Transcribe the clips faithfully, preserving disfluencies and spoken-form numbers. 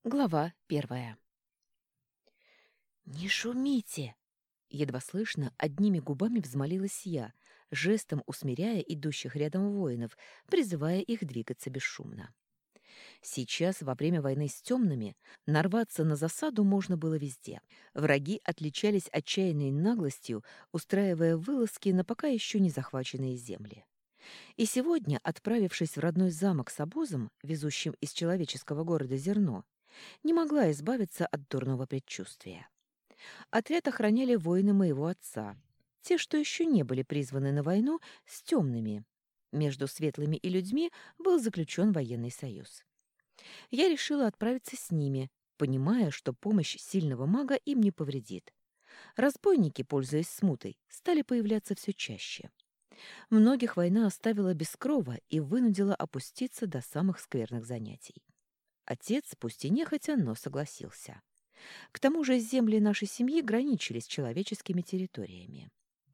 Глава первая. «Не шумите!» Едва слышно, одними губами взмолилась я, жестом усмиряя идущих рядом воинов, призывая их двигаться бесшумно. Сейчас, во время войны с темными, нарваться на засаду можно было везде. Враги отличались отчаянной наглостью, устраивая вылазки на пока еще не захваченные земли. И сегодня, отправившись в родной замок с обозом, везущим из человеческого города зерно, не могла избавиться от дурного предчувствия. Отряд охраняли воины моего отца, те, что еще не были призваны на войну с темными. Между светлыми и людьми был заключен военный союз. Я решила отправиться с ними, понимая, что помощь сильного мага им не повредит. Разбойники, пользуясь смутой, стали появляться все чаще. Многих война оставила без крова и вынудила опуститься до самых скверных занятий. Отец, пусть и нехотя, но согласился. К тому же земли нашей семьи граничили с человеческими территориями.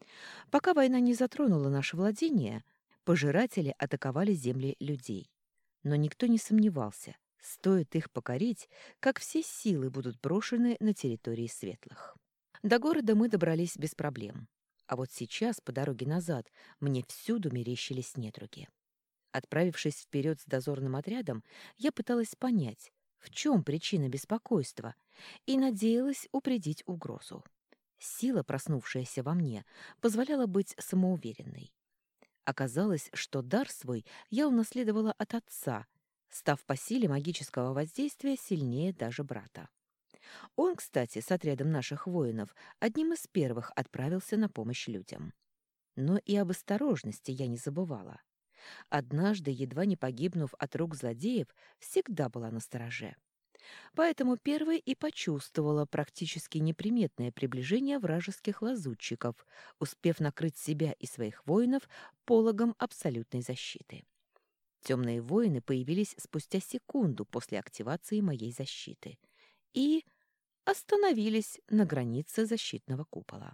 Пока война не затронула наше владение, пожиратели атаковали земли людей. Но никто не сомневался, стоит их покорить, как все силы будут брошены на территории светлых. До города мы добрались без проблем. А вот сейчас, по дороге назад, мне всюду мерещились недруги. Отправившись вперед с дозорным отрядом, я пыталась понять, в чем причина беспокойства, и надеялась упредить угрозу. Сила, проснувшаяся во мне, позволяла быть самоуверенной. Оказалось, что дар свой я унаследовала от отца, став по силе магического воздействия сильнее даже брата. Он, кстати, с отрядом наших воинов одним из первых отправился на помощь людям. Но и об осторожности я не забывала. Однажды, едва не погибнув от рук злодеев, всегда была настороже. Поэтому первой и почувствовала практически неприметное приближение вражеских лазутчиков, успев накрыть себя и своих воинов пологом абсолютной защиты. Темные воины появились спустя секунду после активации моей защиты и остановились на границе защитного купола.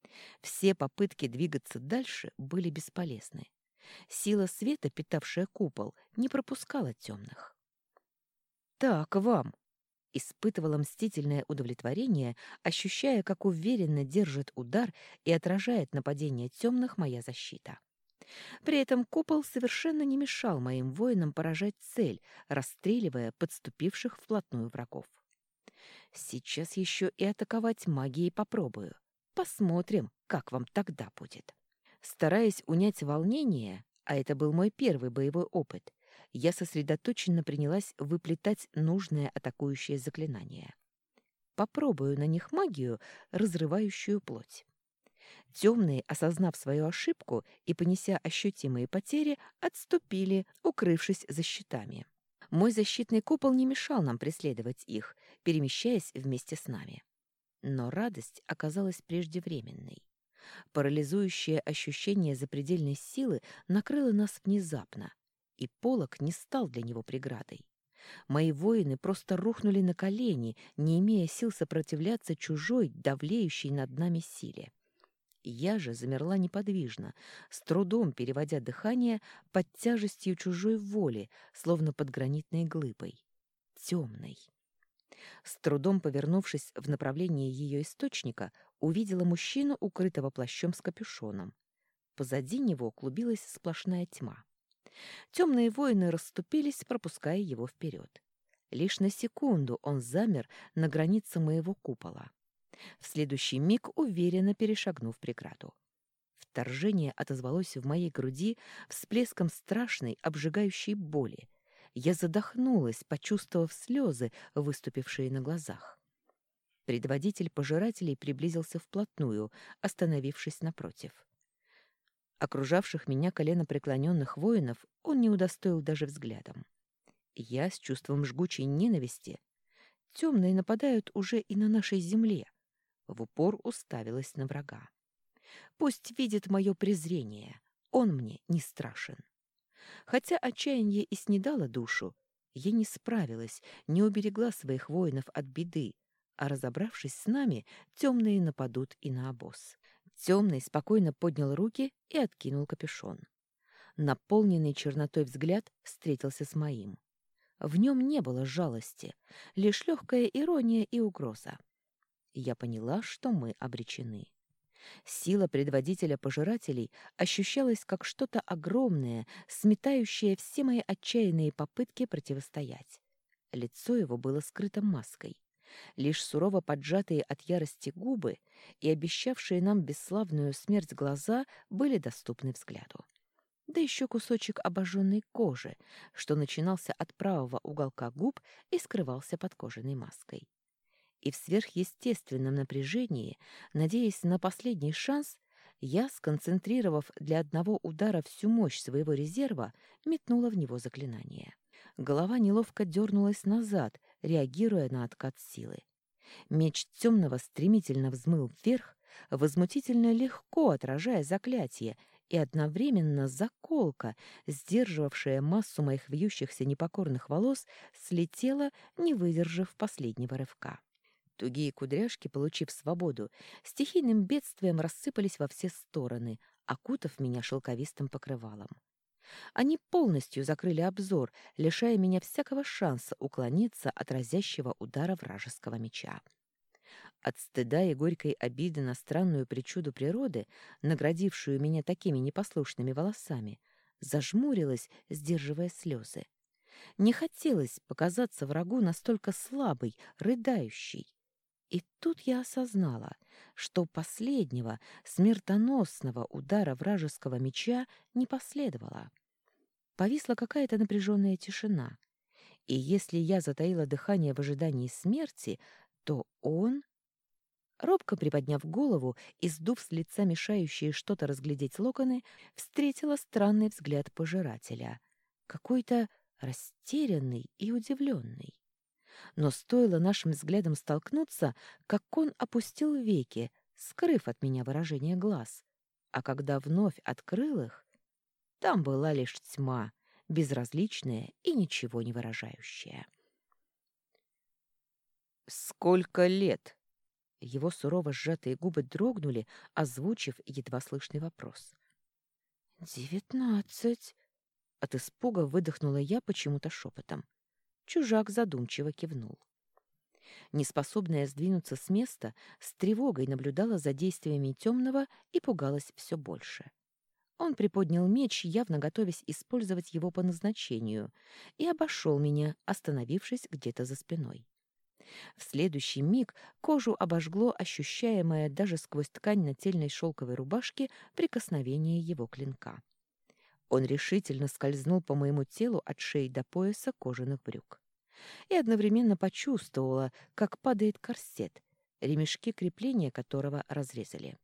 Все попытки двигаться дальше были бесполезны. Сила света, питавшая купол, не пропускала темных. «Так вам!» — испытывала мстительное удовлетворение, ощущая, как уверенно держит удар и отражает нападение темных моя защита. При этом купол совершенно не мешал моим воинам поражать цель, расстреливая подступивших вплотную врагов. Сейчас еще и атаковать магией попробую. Посмотрим, как вам тогда будет. Стараясь унять волнение, а это был мой первый боевой опыт, я сосредоточенно принялась выплетать нужное атакующее заклинание. Попробую на них магию, разрывающую плоть. Темные, осознав свою ошибку и понеся ощутимые потери, отступили, укрывшись за щитами. Мой защитный купол не мешал нам преследовать их, перемещаясь вместе с нами. Но радость оказалась преждевременной. Парализующее ощущение запредельной силы накрыло нас внезапно, и полог не стал для него преградой. Мои воины просто рухнули на колени, не имея сил сопротивляться чужой, давлеющей над нами силе. Я же замерла неподвижно, с трудом переводя дыхание под тяжестью чужой воли, словно под гранитной глыбой. Темной. С трудом повернувшись в направлении ее источника, увидела мужчину, укрытого плащом с капюшоном. Позади него клубилась сплошная тьма. Темные воины расступились, пропуская его вперед. Лишь на секунду он замер на границе моего купола. В следующий миг уверенно перешагнув преграду. Вторжение отозвалось в моей груди всплеском страшной, обжигающей боли. Я задохнулась, почувствовав слезы, выступившие на глазах. Предводитель пожирателей приблизился вплотную, остановившись напротив. Окружавших меня коленопреклоненных воинов он не удостоил даже взглядом. Я с чувством жгучей ненависти. Темные нападают уже и на нашей земле. В упор уставилась на врага. Пусть видит мое презрение, он мне не страшен. Хотя отчаяние и снедало душу, я не справилась, не уберегла своих воинов от беды, а, разобравшись с нами, темные нападут и на обоз. Темный спокойно поднял руки и откинул капюшон. Наполненный чернотой взгляд встретился с моим. В нем не было жалости, лишь легкая ирония и угроза. Я поняла, что мы обречены. Сила предводителя пожирателей ощущалась как что-то огромное, сметающее все мои отчаянные попытки противостоять. Лицо его было скрыто маской. Лишь сурово поджатые от ярости губы и обещавшие нам бесславную смерть глаза были доступны взгляду. Да еще кусочек обожженной кожи, что начинался от правого уголка губ и скрывался под кожаной маской. И в сверхъестественном напряжении, надеясь на последний шанс, я, сконцентрировав для одного удара всю мощь своего резерва, метнула в него заклинание. Голова неловко дернулась назад, реагируя на откат силы. Меч темного стремительно взмыл вверх, возмутительно легко отражая заклятие, и одновременно заколка, сдерживавшая массу моих вьющихся непокорных волос, слетела, не выдержав последнего рывка. Тугие кудряшки, получив свободу, стихийным бедствием рассыпались во все стороны, окутав меня шелковистым покрывалом. Они полностью закрыли обзор, лишая меня всякого шанса уклониться от разящего удара вражеского меча. От стыда и горькой обиды на странную причуду природы, наградившую меня такими непослушными волосами, зажмурилась, сдерживая слезы. Не хотелось показаться врагу настолько слабой, рыдающей. И тут я осознала, что последнего смертоносного удара вражеского меча не последовало. Повисла какая-то напряженная тишина, и если я затаила дыхание в ожидании смерти, то он... Робко приподняв голову и сдув с лица мешающие что-то разглядеть локоны, встретила странный взгляд пожирателя, какой-то растерянный и удивленный. Но стоило нашим взглядам столкнуться, как он опустил веки, скрыв от меня выражение глаз. А когда вновь открыл их, там была лишь тьма, безразличная и ничего не выражающая. «Сколько лет?» Его сурово сжатые губы дрогнули, озвучив едва слышный вопрос. «Девятнадцать!» От испуга выдохнула я почему-то шепотом. Чужак задумчиво кивнул. Неспособная сдвинуться с места, с тревогой наблюдала за действиями темного и пугалась все больше. Он приподнял меч, явно готовясь использовать его по назначению, и обошел меня, остановившись где-то за спиной. В следующий миг кожу обожгло ощущаемое даже сквозь ткань нательной шелковой рубашки прикосновение его клинка. Он решительно скользнул по моему телу от шеи до пояса кожаных брюк. И одновременно почувствовала, как падает корсет, ремешки крепления которого разрезали.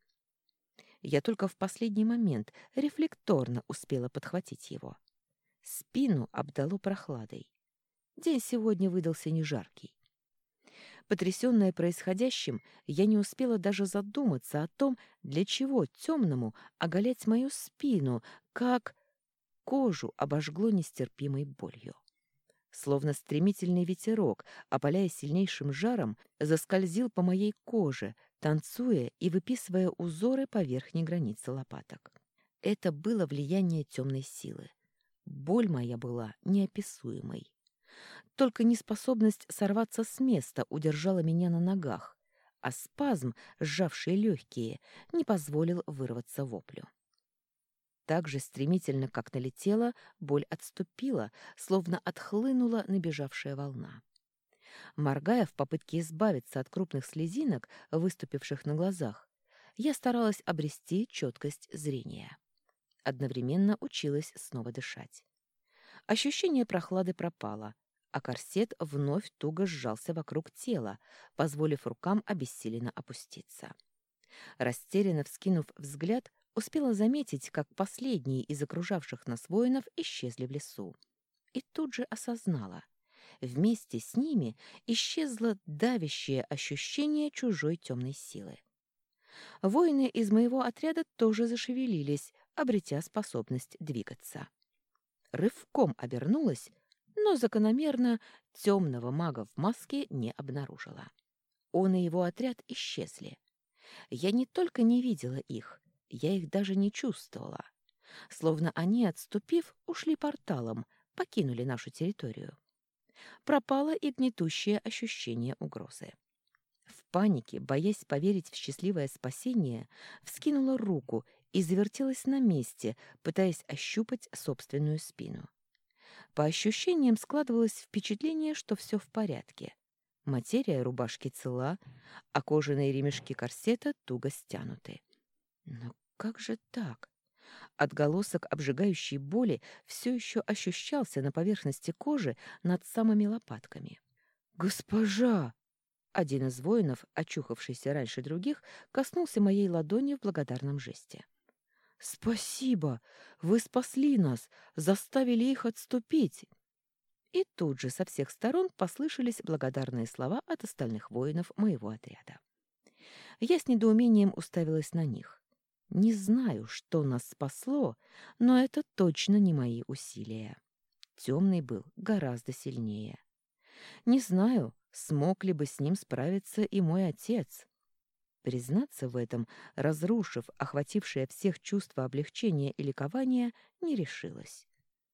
Я только в последний момент рефлекторно успела подхватить его. Спину обдало прохладой. День сегодня выдался не жаркий. Потрясённая происходящим, я не успела даже задуматься о том, для чего темному оголять мою спину, как кожу обожгло нестерпимой болью. Словно стремительный ветерок, опаляя сильнейшим жаром, заскользил по моей коже, танцуя и выписывая узоры по верхней границе лопаток. Это было влияние темной силы. Боль моя была неописуемой. Только неспособность сорваться с места удержала меня на ногах, а спазм, сжавший легкие, не позволил вырваться воплю. Так же стремительно, как налетела, боль отступила, словно отхлынула набежавшая волна. Моргая в попытке избавиться от крупных слезинок, выступивших на глазах, я старалась обрести четкость зрения. Одновременно училась снова дышать. Ощущение прохлады пропало, а корсет вновь туго сжался вокруг тела, позволив рукам обессиленно опуститься. Растерянно вскинув взгляд, успела заметить, как последние из окружавших нас воинов исчезли в лесу. И тут же осознала. Вместе с ними исчезло давящее ощущение чужой темной силы. Воины из моего отряда тоже зашевелились, обретя способность двигаться. Рывком обернулась, но закономерно темного мага в маске не обнаружила. Он и его отряд исчезли. Я не только не видела их, я их даже не чувствовала. Словно они, отступив, ушли порталом, покинули нашу территорию. Пропало и гнетущее ощущение угрозы. В панике, боясь поверить в счастливое спасение, вскинула руку и завертелась на месте, пытаясь ощупать собственную спину. По ощущениям складывалось впечатление, что все в порядке. Материя рубашки цела, а кожаные ремешки корсета туго стянуты. Но как же так? Отголосок обжигающей боли все еще ощущался на поверхности кожи над самыми лопатками. «Госпожа!» Один из воинов, очухавшийся раньше других, коснулся моей ладони в благодарном жесте. «Спасибо! Вы спасли нас, заставили их отступить!» И тут же со всех сторон послышались благодарные слова от остальных воинов моего отряда. Я с недоумением уставилась на них. Не знаю, что нас спасло, но это точно не мои усилия. Темный был гораздо сильнее. Не знаю, смог ли бы с ним справиться и мой отец. Признаться в этом, разрушив охватившее всех чувство облегчения и ликования, не решилась.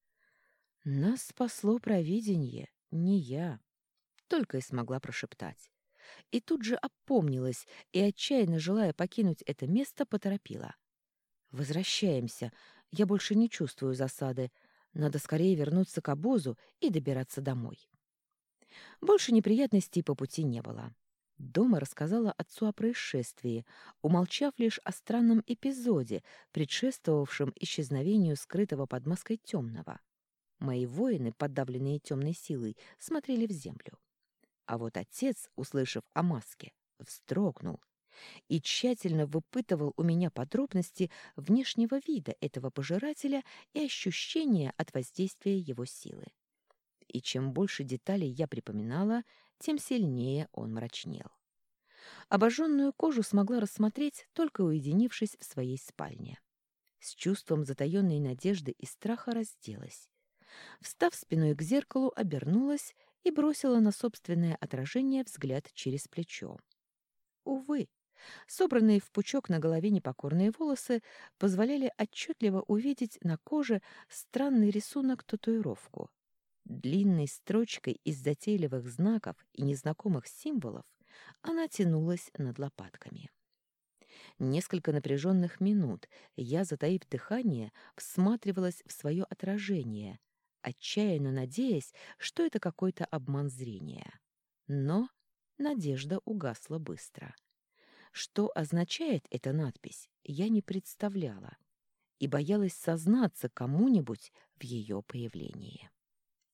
Нас спасло провиденье, не я, только и смогла прошептать. И тут же опомнилась и, отчаянно желая покинуть это место, поторопила. «Возвращаемся. Я больше не чувствую засады. Надо скорее вернуться к обозу и добираться домой». Больше неприятностей по пути не было. Дома рассказала отцу о происшествии, умолчав лишь о странном эпизоде, предшествовавшем исчезновению скрытого под маской темного. Мои воины, подавленные темной силой, смотрели в землю. А вот отец, услышав о маске, вздрогнул и тщательно выпытывал у меня подробности внешнего вида этого пожирателя и ощущения от воздействия его силы. И чем больше деталей я припоминала, тем сильнее он мрачнел. Обожженную кожу смогла рассмотреть, только уединившись в своей спальне. С чувством затаенной надежды и страха разделась. Встав спиной к зеркалу, обернулась и бросила на собственное отражение взгляд через плечо. Увы, собранные в пучок на голове непокорные волосы позволяли отчетливо увидеть на коже странный рисунок-татуировку. Длинной строчкой из затейливых знаков и незнакомых символов она тянулась над лопатками. Несколько напряженных минут я, затаив дыхание, всматривалась в свое отражение, отчаянно надеясь, что это какой-то обман зрения. Но надежда угасла быстро. Что означает эта надпись, я не представляла и боялась сознаться кому-нибудь в ее появлении.